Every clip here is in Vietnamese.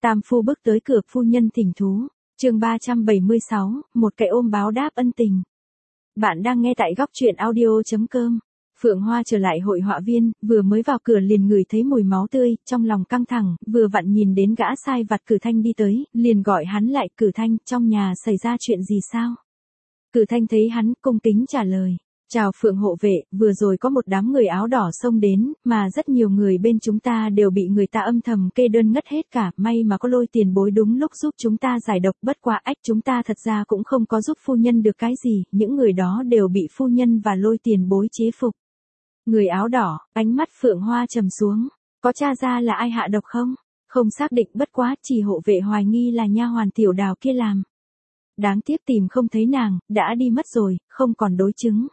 Tam phu bước tới cửa, phu nhân thỉnh thú. Chương 376, một cái ôm báo đáp ân tình. Bạn đang nghe tại góc truyện audio.com. Phượng Hoa trở lại hội họa viên, vừa mới vào cửa liền ngửi thấy mùi máu tươi, trong lòng căng thẳng, vừa vặn nhìn đến gã sai vặt Cử Thanh đi tới, liền gọi hắn lại. Cử Thanh, trong nhà xảy ra chuyện gì sao? Cử Thanh thấy hắn, cung kính trả lời. Chào Phượng hộ vệ, vừa rồi có một đám người áo đỏ xông đến, mà rất nhiều người bên chúng ta đều bị người ta âm thầm kê đơn ngất hết cả, may mà có Lôi tiền bối đúng lúc giúp chúng ta giải độc, bất quá chúng ta thật ra cũng không có giúp phu nhân được cái gì, những người đó đều bị phu nhân và Lôi tiền bối chế phục. Người áo đỏ, ánh mắt Phượng Hoa trầm xuống, có tra ra là ai hạ độc không? Không xác định, bất quá chỉ hộ vệ hoài nghi là nha hoàn Tiểu Đào kia làm. Đáng tiếc tìm không thấy nàng, đã đi mất rồi, không còn đối chứng.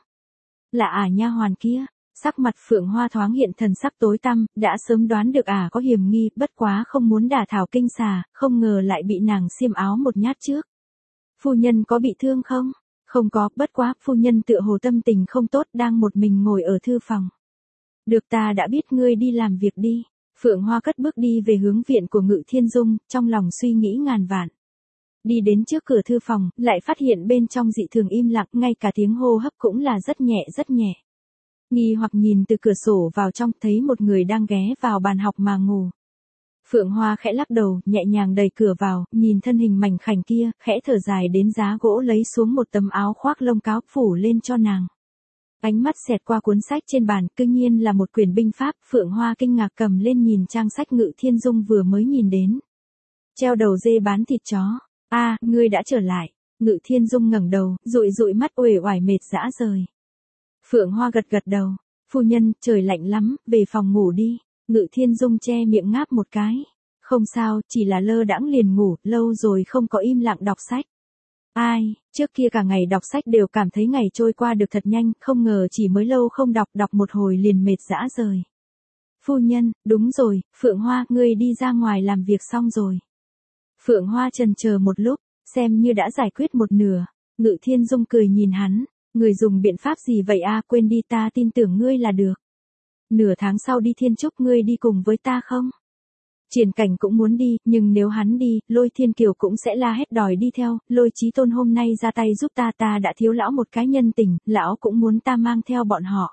Là nha hoàn kia. Sắc mặt Phượng Hoa thoáng hiện thần sắc tối tăm, đã sớm đoán được có hiểm nghi, bất quá không muốn đả thảo kinh xà, không ngờ lại bị nàng xiêm áo một nhát trước. Phu nhân có bị thương không? Không có, bất quá phu nhân tựa hồ tâm tình không tốt, đang một mình ngồi ở thư phòng. Được, ta đã biết, ngươi đi làm việc đi. Phượng Hoa cất bước đi về hướng viện của Ngự Thiên Dung, trong lòng suy nghĩ ngàn vạn. Đi đến trước cửa thư phòng, lại phát hiện bên trong dị thường im lặng, ngay cả tiếng hô hấp cũng là rất nhẹ rất nhẹ. Nghi hoặc nhìn từ cửa sổ vào trong, thấy một người đang ghé vào bàn học mà ngủ. Phượng Hoa khẽ lắc đầu, nhẹ nhàng đẩy cửa vào, nhìn thân hình mảnh khảnh kia, khẽ thở dài đến giá gỗ lấy xuống một tấm áo khoác lông cáo phủ lên cho nàng. Ánh mắt xẹt qua cuốn sách trên bàn, cư nhiên là một quyển binh pháp. Phượng Hoa kinh ngạc cầm lên nhìn trang sách Ngự Thiên Dung vừa mới nhìn đến. Treo đầu dê bán thịt chó. Ngươi đã trở lại. Ngự Thiên Dung ngẩng đầu, dụi dụi mắt, uể oải mệt rã rời. Phượng Hoa gật gật đầu. Phu nhân, trời lạnh lắm, về phòng ngủ đi. Ngự Thiên Dung che miệng ngáp một cái. Không sao, chỉ là lơ đãng liền ngủ, lâu rồi không có im lặng đọc sách. Trước kia cả ngày đọc sách đều cảm thấy ngày trôi qua được thật nhanh, không ngờ chỉ mới lâu không đọc một hồi liền mệt rã rời. Phu nhân, đúng rồi, Phượng Hoa, ngươi đi ra ngoài làm việc xong rồi. Phượng Hoa chần chờ một lúc, xem như đã giải quyết một nửa. Ngự Thiên Dung cười nhìn hắn, người dùng biện pháp gì vậy quên đi, ta tin tưởng ngươi là được. Nửa tháng sau đi Thiên Trúc, ngươi đi cùng với ta không? Triển Cảnh cũng muốn đi, nhưng nếu hắn đi, Lôi Thiên Kiều cũng sẽ la hét đòi đi theo. Lôi Chí Tôn hôm nay ra tay giúp ta đã thiếu lão một cái nhân tình, lão cũng muốn ta mang theo bọn họ.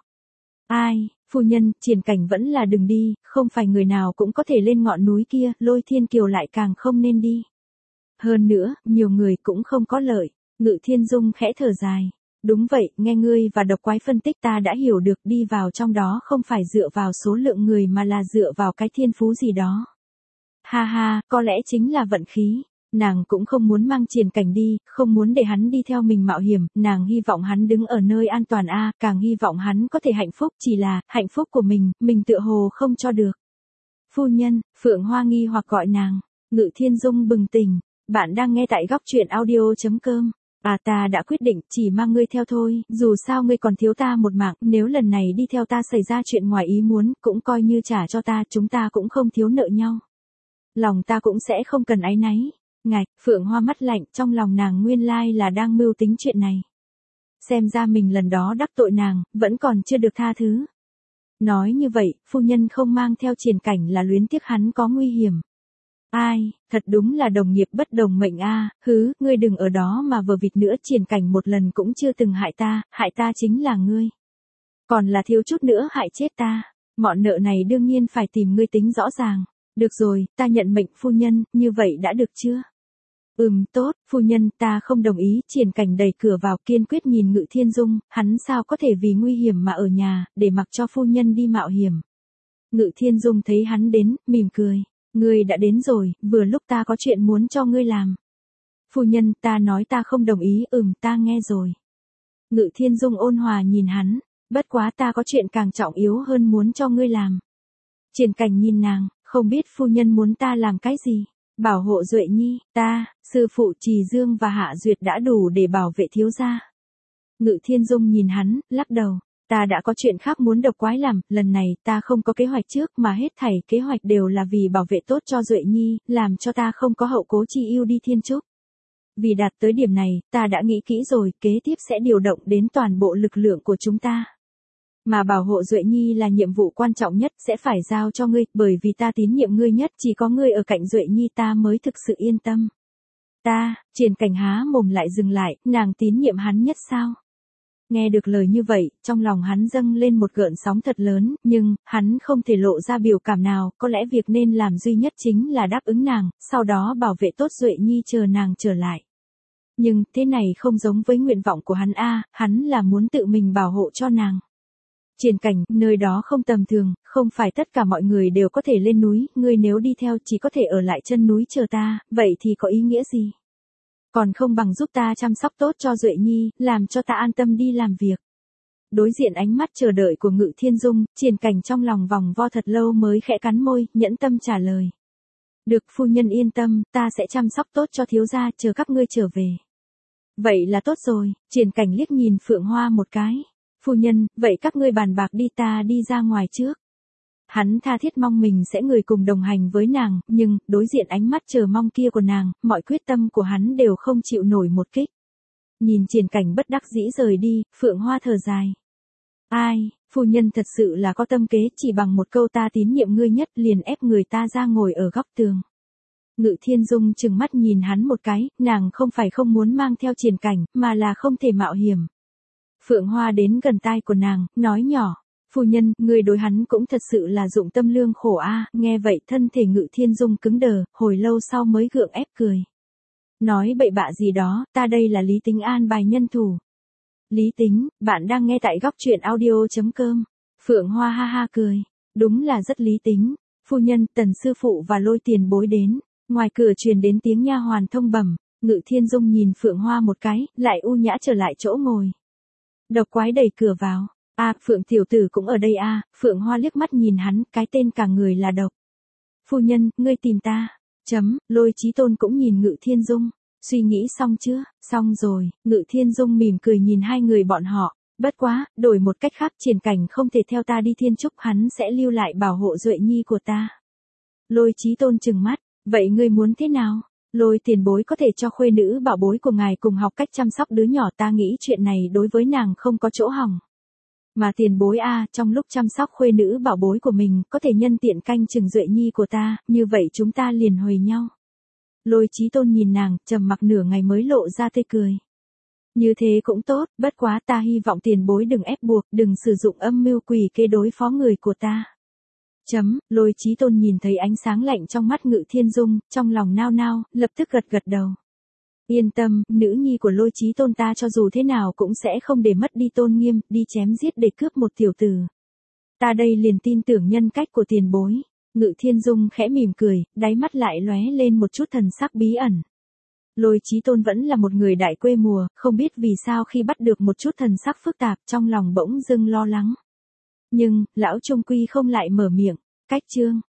Phu nhân, Triển Cảnh vẫn là đừng đi, không phải người nào cũng có thể lên ngọn núi kia, Lôi Thiên Kiều lại càng không nên đi. Hơn nữa, nhiều người cũng không có lợi. Ngự Thiên Dung khẽ thở dài. Đúng vậy, nghe ngươi và độc quái phân tích ta đã hiểu được, đi vào trong đó không phải dựa vào số lượng người mà là dựa vào cái thiên phú gì đó. Ha, có lẽ chính là vận khí. Nàng cũng không muốn mang Triển Cảnh đi, không muốn để hắn đi theo mình mạo hiểm, nàng hy vọng hắn đứng ở nơi an toàn càng hy vọng hắn có thể hạnh phúc, chỉ là, hạnh phúc của mình tựa hồ không cho được. Phu nhân, Phượng Hoa nghi hoặc gọi nàng. Ngự Thiên Dung bừng tỉnh, bạn đang nghe tại góc truyện audio.com. Ta đã quyết định, chỉ mang ngươi theo thôi, dù sao ngươi còn thiếu ta một mạng, nếu lần này đi theo ta xảy ra chuyện ngoài ý muốn, cũng coi như trả cho ta, chúng ta cũng không thiếu nợ nhau. Lòng ta cũng sẽ không cần áy náy. Ngạch, Phượng Hoa mắt lạnh, trong lòng nàng nguyên lai là đang mưu tính chuyện này. Xem ra mình lần đó đắc tội nàng, vẫn còn chưa được tha thứ. Nói như vậy, phu nhân không mang theo Triển Cảnh là luyến tiếc hắn có nguy hiểm. Thật đúng là đồng nghiệp bất đồng mệnh ngươi đừng ở đó mà vờ vịt nữa, Triển Cảnh một lần cũng chưa từng hại ta chính là ngươi. Còn là thiếu chút nữa hại chết ta, mọn nợ này đương nhiên phải tìm ngươi tính rõ ràng. Được rồi, ta nhận mệnh phu nhân, như vậy đã được chưa? Tốt, phu nhân, ta không đồng ý. Triển Cảnh đẩy cửa vào, kiên quyết nhìn Ngự Thiên Dung, hắn sao có thể vì nguy hiểm mà ở nhà, để mặc cho phu nhân đi mạo hiểm. Ngự Thiên Dung thấy hắn đến, mỉm cười. Ngươi đã đến rồi, vừa lúc ta có chuyện muốn cho ngươi làm. Phu nhân, ta nói ta không đồng ý, ta nghe rồi. Ngự Thiên Dung ôn hòa nhìn hắn, bất quá ta có chuyện càng trọng yếu hơn muốn cho ngươi làm. Triển Cảnh nhìn nàng, không biết phu nhân muốn ta làm cái gì? Bảo hộ Duệ Nhi, sư phụ Trì Dương và Hạ Duyệt đã đủ để bảo vệ thiếu gia. Ngự Thiên Dung nhìn hắn, lắc đầu. Ta đã có chuyện khác muốn độc quái làm, lần này ta không có kế hoạch trước mà hết thảy kế hoạch đều là vì bảo vệ tốt cho Duệ Nhi, làm cho ta không có hậu cố chi ưu đi Thiên Trúc. Vì đạt tới điểm này, ta đã nghĩ kỹ rồi, kế tiếp sẽ điều động đến toàn bộ lực lượng của chúng ta. Mà bảo hộ Duệ Nhi là nhiệm vụ quan trọng nhất, sẽ phải giao cho ngươi, bởi vì ta tín nhiệm ngươi nhất, chỉ có ngươi ở cạnh Duệ Nhi ta mới thực sự yên tâm. Triển Cảnh há mồm lại dừng lại, nàng tín nhiệm hắn nhất sao? Nghe được lời như vậy, trong lòng hắn dâng lên một gợn sóng thật lớn, nhưng, hắn không thể lộ ra biểu cảm nào, có lẽ việc nên làm duy nhất chính là đáp ứng nàng, sau đó bảo vệ tốt Duệ Nhi chờ nàng trở lại. Nhưng, thế này không giống với nguyện vọng của hắn hắn là muốn tự mình bảo hộ cho nàng. Triển Cảnh, nơi đó không tầm thường, không phải tất cả mọi người đều có thể lên núi, ngươi nếu đi theo chỉ có thể ở lại chân núi chờ ta, vậy thì có ý nghĩa gì? Còn không bằng giúp ta chăm sóc tốt cho Duệ Nhi, làm cho ta an tâm đi làm việc. Đối diện ánh mắt chờ đợi của Ngự Thiên Dung, Triển Cảnh trong lòng vòng vo thật lâu mới khẽ cắn môi, nhẫn tâm trả lời. Được, phu nhân yên tâm, ta sẽ chăm sóc tốt cho thiếu gia, chờ các ngươi trở về. Vậy là tốt rồi, Triển Cảnh liếc nhìn Phượng Hoa một cái. Phu nhân, vậy các ngươi bàn bạc đi, ta đi ra ngoài trước. Hắn tha thiết mong mình sẽ người cùng đồng hành với nàng, nhưng, đối diện ánh mắt chờ mong kia của nàng, mọi quyết tâm của hắn đều không chịu nổi một kích. Nhìn Triển Cảnh bất đắc dĩ rời đi, Phượng Hoa thở dài. Ai, phu nhân thật sự là có tâm kế, chỉ bằng một câu ta tín nhiệm ngươi nhất liền ép người ta ra ngồi ở góc tường. Ngự Thiên Dung trừng mắt nhìn hắn một cái, nàng không phải không muốn mang theo Triển Cảnh, mà là không thể mạo hiểm. Phượng Hoa đến gần tai của nàng, nói nhỏ. Phu nhân, người đối hắn cũng thật sự là dụng tâm lương khổ nghe vậy thân thể Ngự Thiên Dung cứng đờ, hồi lâu sau mới gượng ép cười. Nói bậy bạ gì đó, ta đây là Lý Tính an bài nhân thủ. Lý Tính, bạn đang nghe tại góc truyện audio.com. Phượng Hoa ha ha cười. Đúng là rất lý tính. Phu nhân, Tần sư phụ và Lôi tiền bối đến. Ngoài cửa truyền đến tiếng nha hoàn thông bẩm. Ngự Thiên Dung nhìn Phượng Hoa một cái, lại u nhã trở lại chỗ ngồi. Độc Quái đẩy cửa vào. Phượng tiểu tử cũng ở đây Phượng Hoa liếc mắt nhìn hắn, cái tên cả người là độc. Phu nhân, ngươi tìm ta. Lôi Chí Tôn cũng nhìn Ngự Thiên Dung. Suy nghĩ xong chưa? Xong rồi, Ngự Thiên Dung mỉm cười nhìn hai người bọn họ. Bất quá, đổi một cách khác, Triển Cảnh không thể theo ta đi Thiên Trúc, hắn sẽ lưu lại bảo hộ Duệ Nhi của ta. Lôi Chí Tôn trừng mắt, vậy ngươi muốn thế nào? Lôi tiền bối có thể cho khuê nữ bảo bối của ngài cùng học cách chăm sóc đứa nhỏ, ta nghĩ chuyện này đối với nàng không có chỗ hỏng. Mà tiền bối trong lúc chăm sóc khuê nữ bảo bối của mình, có thể nhân tiện canh chừng Duệ Nhi của ta, như vậy chúng ta liền huề nhau. Lôi Chí Tôn nhìn nàng, trầm mặc nửa ngày mới lộ ra tươi cười. Như thế cũng tốt, bất quá ta hy vọng tiền bối đừng ép buộc, đừng sử dụng âm mưu quỷ kế đối phó người của ta. Lôi Chí Tôn nhìn thấy ánh sáng lạnh trong mắt Ngự Thiên Dung, trong lòng nao nao, lập tức gật đầu. Yên tâm, nữ nhi của Lôi Chí Tôn ta cho dù thế nào cũng sẽ không để mất đi tôn nghiêm, đi chém giết để cướp một tiểu tử. Ta đây liền tin tưởng nhân cách của tiền bối. Ngự Thiên Dung khẽ mỉm cười, đáy mắt lại lóe lên một chút thần sắc bí ẩn. Lôi Chí Tôn vẫn là một người đại quê mùa, không biết vì sao khi bắt được một chút thần sắc phức tạp trong lòng bỗng dưng lo lắng. Nhưng, lão trung quy không lại mở miệng. Cách chương